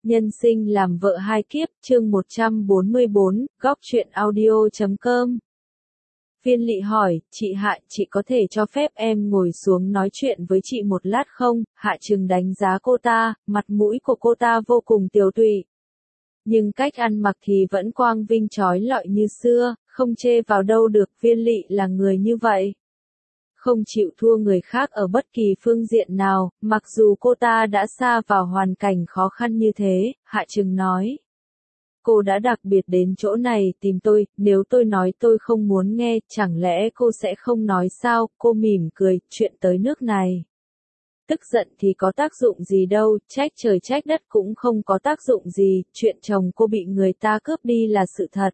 Nhân sinh làm vợ hai kiếp, chương 144, góc truyện audio.com. Viên Lị hỏi, chị Hạ, chị có thể cho phép em ngồi xuống nói chuyện với chị một lát không? Hạ Trừng đánh giá cô ta, mặt mũi của cô ta vô cùng tiều tụy. Nhưng cách ăn mặc thì vẫn quang vinh trói lọi như xưa, không chê vào đâu được. Viên Lị là người như vậy. Không chịu thua người khác ở bất kỳ phương diện nào, mặc dù cô ta đã sa vào hoàn cảnh khó khăn như thế, Hạ Trừng nói. Cô đã đặc biệt đến chỗ này tìm tôi, nếu tôi nói tôi không muốn nghe, chẳng lẽ cô sẽ không nói sao? Cô mỉm cười, chuyện tới nước này. Tức giận thì có tác dụng gì đâu, trách trời trách đất cũng không có tác dụng gì, chuyện chồng cô bị người ta cướp đi là sự thật.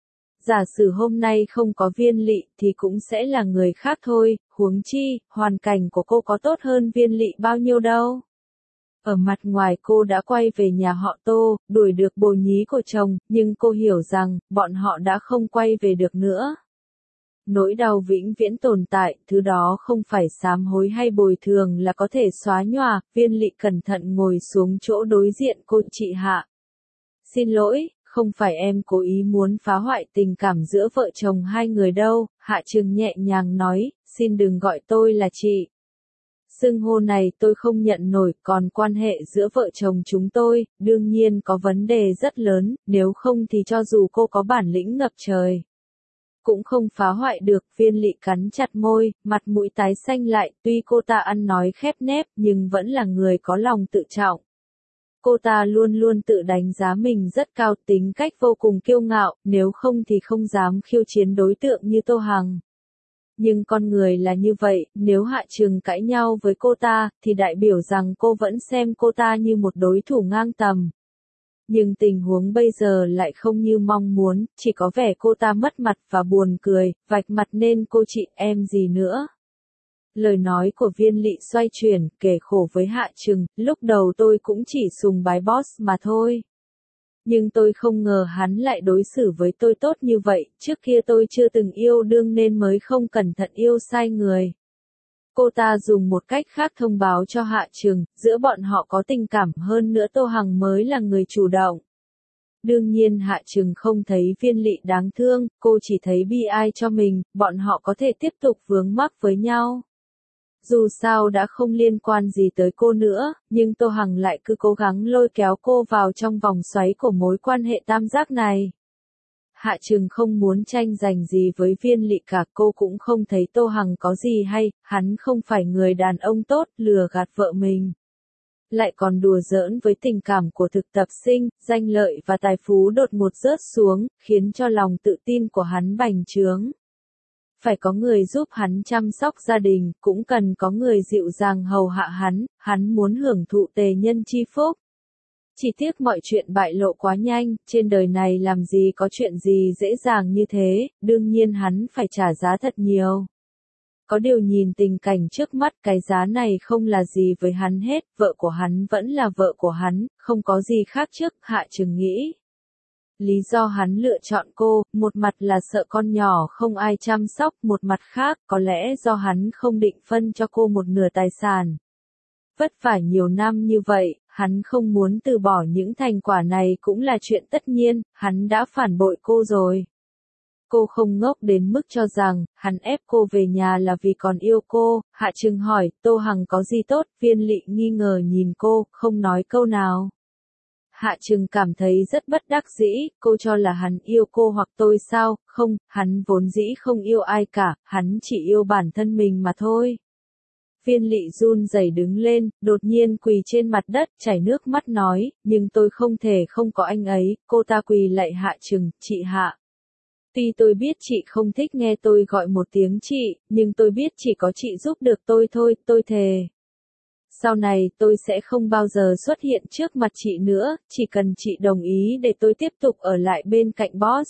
Giả sử hôm nay không có Viên Lị thì cũng sẽ là người khác thôi, huống chi, hoàn cảnh của cô có tốt hơn Viên Lị bao nhiêu đâu. Ở mặt ngoài cô đã quay về nhà họ Tô, đuổi được bồ nhí của chồng, nhưng cô hiểu rằng, bọn họ đã không quay về được nữa. Nỗi đau vĩnh viễn tồn tại, thứ đó không phải sám hối hay bồi thường là có thể xóa nhòa. Viên Lị cẩn thận ngồi xuống chỗ đối diện cô. Chị Hạ. Xin lỗi, không phải em cố ý muốn phá hoại tình cảm giữa vợ chồng hai người đâu. Hạ Trừng nhẹ nhàng nói, xin đừng gọi tôi là chị. Xưng hô này tôi không nhận nổi, còn quan hệ giữa vợ chồng chúng tôi, đương nhiên có vấn đề rất lớn, nếu không thì cho dù cô có bản lĩnh ngập trời, cũng không phá hoại được. Viên Lị cắn chặt môi, mặt mũi tái xanh lại, tuy cô ta ăn nói khép nép nhưng vẫn là người có lòng tự trọng. Cô ta luôn luôn tự đánh giá mình rất cao, tính cách vô cùng kiêu ngạo, nếu không thì không dám khiêu chiến đối tượng như Tô Hằng. Nhưng con người là như vậy, nếu Hạ Trừng cãi nhau với cô ta, thì đại biểu rằng cô vẫn xem cô ta như một đối thủ ngang tầm. Nhưng tình huống bây giờ lại không như mong muốn, chỉ có vẻ cô ta mất mặt và buồn cười, vạch mặt nên cô chị em gì nữa. Lời nói của Viên Lị xoay chuyển, kể khổ với Hạ Trừng, lúc đầu tôi cũng chỉ sùng bái boss mà thôi. Nhưng tôi không ngờ hắn lại đối xử với tôi tốt như vậy, trước kia tôi chưa từng yêu đương nên mới không cẩn thận yêu sai người. Cô ta dùng một cách khác thông báo cho Hạ Trừng, giữa bọn họ có tình cảm, hơn nữa Tô Hằng mới là người chủ động. Đương nhiên Hạ Trừng không thấy Viên Lị đáng thương, cô chỉ thấy bi ai cho mình, bọn họ có thể tiếp tục vướng mắc với nhau. Dù sao đã không liên quan gì tới cô nữa, nhưng Tô Hằng lại cứ cố gắng lôi kéo cô vào trong vòng xoáy của mối quan hệ tam giác này. Hạ Trừng không muốn tranh giành gì với Viên Lị cả, cô cũng không thấy Tô Hằng có gì hay, hắn không phải người đàn ông tốt, lừa gạt vợ mình. Lại còn đùa giỡn với tình cảm của thực tập sinh, danh lợi và tài phú đột ngột rớt xuống, khiến cho lòng tự tin của hắn bành trướng. Phải có người giúp hắn chăm sóc gia đình, cũng cần có người dịu dàng hầu hạ hắn muốn hưởng thụ tề nhân chi phúc. Chỉ tiếc mọi chuyện bại lộ quá nhanh, trên đời này làm gì có chuyện gì dễ dàng như thế, đương nhiên hắn phải trả giá thật nhiều. Có điều nhìn tình cảnh trước mắt, cái giá này không là gì với hắn hết, vợ của hắn vẫn là vợ của hắn, không có gì khác trước. Hạ Trừng nghĩ. Lý do hắn lựa chọn cô, một mặt là sợ con nhỏ không ai chăm sóc, một mặt khác, có lẽ do hắn không định phân cho cô một nửa tài sản. Vất vả nhiều năm như vậy, hắn không muốn từ bỏ những thành quả này cũng là chuyện tất nhiên, hắn đã phản bội cô rồi. Cô không ngốc đến mức cho rằng, hắn ép cô về nhà là vì còn yêu cô. Hạ Trừng hỏi, Tô Hằng có gì tốt? Viên Lị nghi ngờ nhìn cô, không nói câu nào. Hạ Trừng cảm thấy rất bất đắc dĩ, cô cho là hắn yêu cô hoặc tôi sao? Không, hắn vốn dĩ không yêu ai cả, hắn chỉ yêu bản thân mình mà thôi. Viên Lị run rẩy đứng lên, đột nhiên quỳ trên mặt đất, chảy nước mắt nói, nhưng tôi không thể không có anh ấy. Cô ta quỳ lạy Hạ Trừng, chị Hạ. Tuy tôi biết chị không thích nghe tôi gọi một tiếng chị, nhưng tôi biết chỉ có chị giúp được tôi thôi, tôi thề. Sau này tôi sẽ không bao giờ xuất hiện trước mặt chị nữa, chỉ cần chị đồng ý để tôi tiếp tục ở lại bên cạnh boss.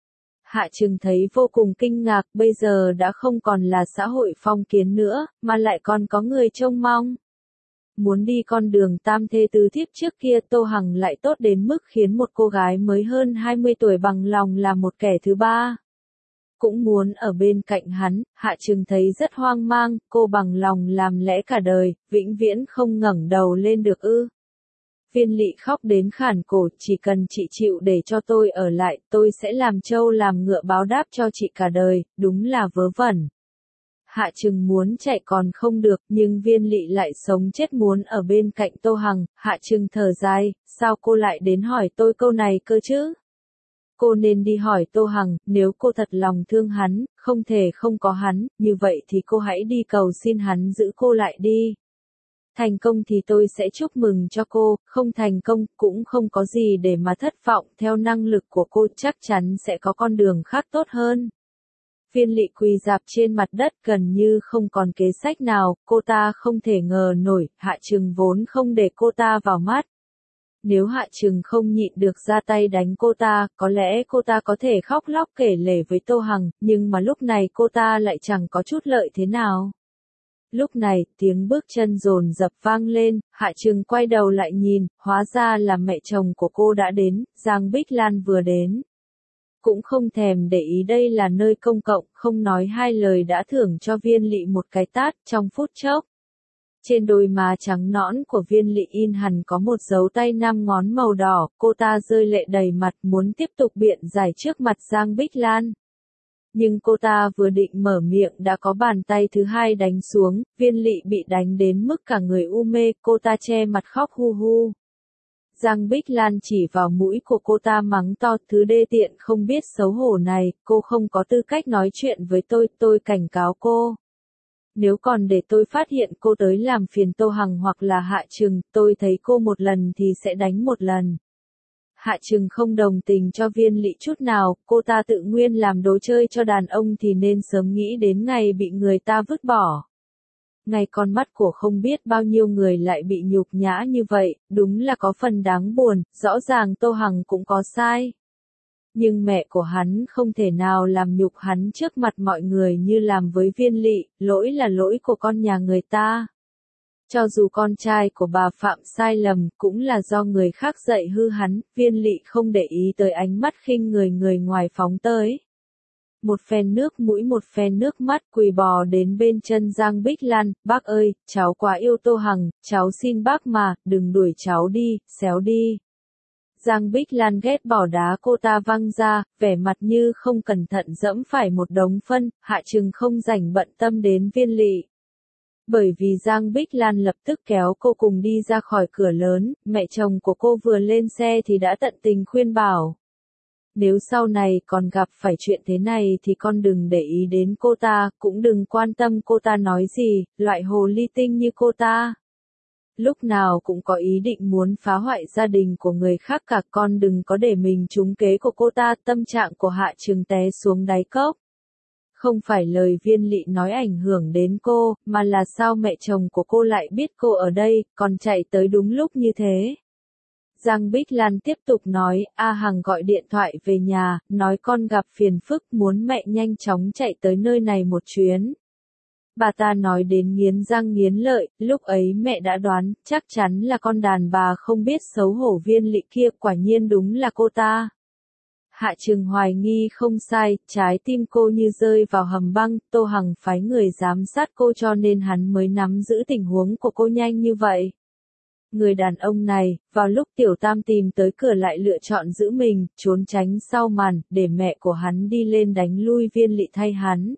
Hạ Trừng thấy vô cùng kinh ngạc, bây giờ đã không còn là xã hội phong kiến nữa, mà lại còn có người trông mong. Muốn đi con đường tam thê tứ thiếp trước kia, Tô Hằng lại tốt đến mức khiến một cô gái mới hơn 20 tuổi bằng lòng là một kẻ thứ ba. Cũng muốn ở bên cạnh hắn. Hạ Trừng thấy rất hoang mang, cô bằng lòng làm lẽ cả đời, vĩnh viễn không ngẩng đầu lên được ư? Viên Lị khóc đến khản cổ, chỉ cần chị chịu để cho tôi ở lại, tôi sẽ làm trâu làm ngựa báo đáp cho chị cả đời, đúng là vớ vẩn. Hạ Trừng muốn chạy còn không được, nhưng Viên Lị lại sống chết muốn ở bên cạnh Tô Hằng. Hạ Trừng thở dài, sao cô lại đến hỏi tôi câu này cơ chứ? Cô nên đi hỏi Tô Hằng, nếu cô thật lòng thương hắn, không thể không có hắn, như vậy thì cô hãy đi cầu xin hắn giữ cô lại đi. Thành công thì tôi sẽ chúc mừng cho cô, không thành công cũng không có gì để mà thất vọng, theo năng lực của cô chắc chắn sẽ có con đường khác tốt hơn. Viên Lị quỳ rạp trên mặt đất gần như không còn kế sách nào, cô ta không thể ngờ nổi, Hạ Trừng vốn không để cô ta vào mắt. Nếu Hạ Trừng không nhịn được ra tay đánh cô ta, có lẽ cô ta có thể khóc lóc kể lể với Tô Hằng, nhưng mà lúc này cô ta lại chẳng có chút lợi thế nào. Lúc này, tiếng bước chân dồn dập vang lên, Hạ Trừng quay đầu lại nhìn, hóa ra là mẹ chồng của cô đã đến, Giang Bích Lan vừa đến. Cũng không thèm để ý đây là nơi công cộng, không nói hai lời đã thưởng cho Viên Lị một cái tát trong phút chốc. Trên đôi má trắng nõn của Viên Lị in hẳn có một dấu tay 5 ngón màu đỏ, cô ta rơi lệ đầy mặt muốn tiếp tục biện giải trước mặt Giang Bích Lan. Nhưng cô ta vừa định mở miệng đã có bàn tay thứ hai đánh xuống, Viên Lị bị đánh đến mức cả người u mê, cô ta che mặt khóc hu hu. Giang Bích Lan chỉ vào mũi của cô ta mắng to, thứ đê tiện không biết xấu hổ này, cô không có tư cách nói chuyện với tôi cảnh cáo cô. Nếu còn để tôi phát hiện cô tới làm phiền Tô Hằng hoặc là Hạ Trừng, tôi thấy cô một lần thì sẽ đánh một lần. Hạ Trừng không đồng tình cho Viên Lị chút nào, cô ta tự nguyên làm đồ chơi cho đàn ông thì nên sớm nghĩ đến ngày bị người ta vứt bỏ. Ngay con mắt của không biết bao nhiêu người lại bị nhục nhã như vậy, đúng là có phần đáng buồn, rõ ràng Tô Hằng cũng có sai. Nhưng mẹ của hắn không thể nào làm nhục hắn trước mặt mọi người như làm với Viên Lị, lỗi là lỗi của con nhà người ta. Cho dù con trai của bà phạm sai lầm, cũng là do người khác dạy hư hắn, Viên Lị không để ý tới ánh mắt khinh người ngoài phóng tới. Một phen nước mũi một phen nước mắt quỳ bò đến bên chân Giang Bích Lan, bác ơi, cháu quá yêu Tô Hằng, cháu xin bác mà, đừng đuổi cháu đi, xéo đi. Giang Bích Lan ghét bỏ đá cô ta văng ra, vẻ mặt như không cẩn thận dẫm phải một đống phân, Hạ Trừng không rảnh bận tâm đến Viên Lị. Bởi vì Giang Bích Lan lập tức kéo cô cùng đi ra khỏi cửa lớn, mẹ chồng của cô vừa lên xe thì đã tận tình khuyên bảo. Nếu sau này còn gặp phải chuyện thế này thì con đừng để ý đến cô ta, cũng đừng quan tâm cô ta nói gì, loại hồ ly tinh như cô ta. Lúc nào cũng có ý định muốn phá hoại gia đình của người khác cả, con đừng có để mình trúng kế của cô ta. Tâm trạng của Hạ Trừng té xuống đáy cốc. Không phải lời Viên Lị nói ảnh hưởng đến cô, mà là sao mẹ chồng của cô lại biết cô ở đây, còn chạy tới đúng lúc như thế. Giang Bích Lan tiếp tục nói, A Hằng gọi điện thoại về nhà, nói con gặp phiền phức muốn mẹ nhanh chóng chạy tới nơi này một chuyến. Bà ta nói đến nghiến răng nghiến lợi, lúc ấy mẹ đã đoán, chắc chắn là con đàn bà không biết xấu hổ Viên Lị kia, quả nhiên đúng là cô ta. Hạ Trừng hoài nghi không sai, trái tim cô như rơi vào hầm băng, Tô Hằng phái người giám sát cô cho nên hắn mới nắm giữ tình huống của cô nhanh như vậy. Người đàn ông này, vào lúc Tiểu Tam tìm tới cửa lại lựa chọn giữ mình, trốn tránh sau màn, để mẹ của hắn đi lên đánh lui Viên Lị thay hắn.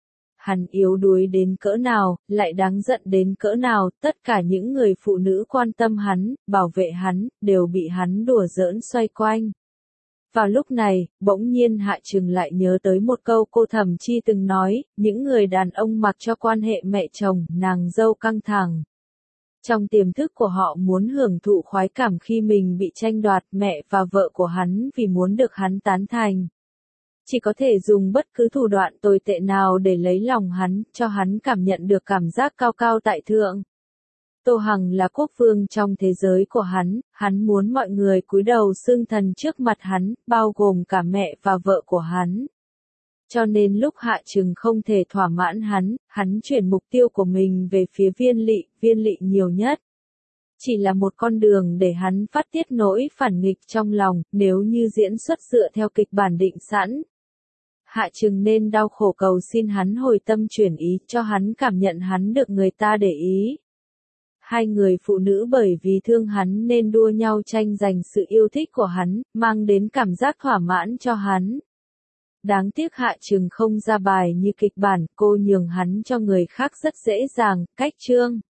Hắn yếu đuối đến cỡ nào, lại đáng giận đến cỡ nào, tất cả những người phụ nữ quan tâm hắn, bảo vệ hắn, đều bị hắn đùa giỡn xoay quanh. Vào lúc này, bỗng nhiên Hạ Trừng lại nhớ tới một câu cô Thẩm Chi từng nói, những người đàn ông mặc cho quan hệ mẹ chồng, nàng dâu căng thẳng. Trong tiềm thức của họ muốn hưởng thụ khoái cảm khi mình bị tranh đoạt, mẹ và vợ của hắn vì muốn được hắn tán thành. Chỉ có thể dùng bất cứ thủ đoạn tồi tệ nào để lấy lòng hắn, cho hắn cảm nhận được cảm giác cao cao tại thượng. Tô Hằng là quốc vương trong thế giới của hắn muốn mọi người cúi đầu xưng thần trước mặt hắn, bao gồm cả mẹ và vợ của hắn. Cho nên lúc Hạ Trừng không thể thỏa mãn hắn chuyển mục tiêu của mình về phía Viên Lị nhiều nhất. Chỉ là một con đường để hắn phát tiết nỗi phản nghịch trong lòng, nếu như diễn xuất dựa theo kịch bản định sẵn. Hạ Trừng nên đau khổ cầu xin hắn hồi tâm chuyển ý, cho hắn cảm nhận hắn được người ta để ý. hai người phụ nữ bởi vì thương hắn nên đua nhau tranh giành sự yêu thích của hắn, mang đến cảm giác thỏa mãn cho hắn. Đáng tiếc Hạ Trừng không ra bài như kịch bản, cô nhường hắn cho người khác rất dễ dàng, cách chương.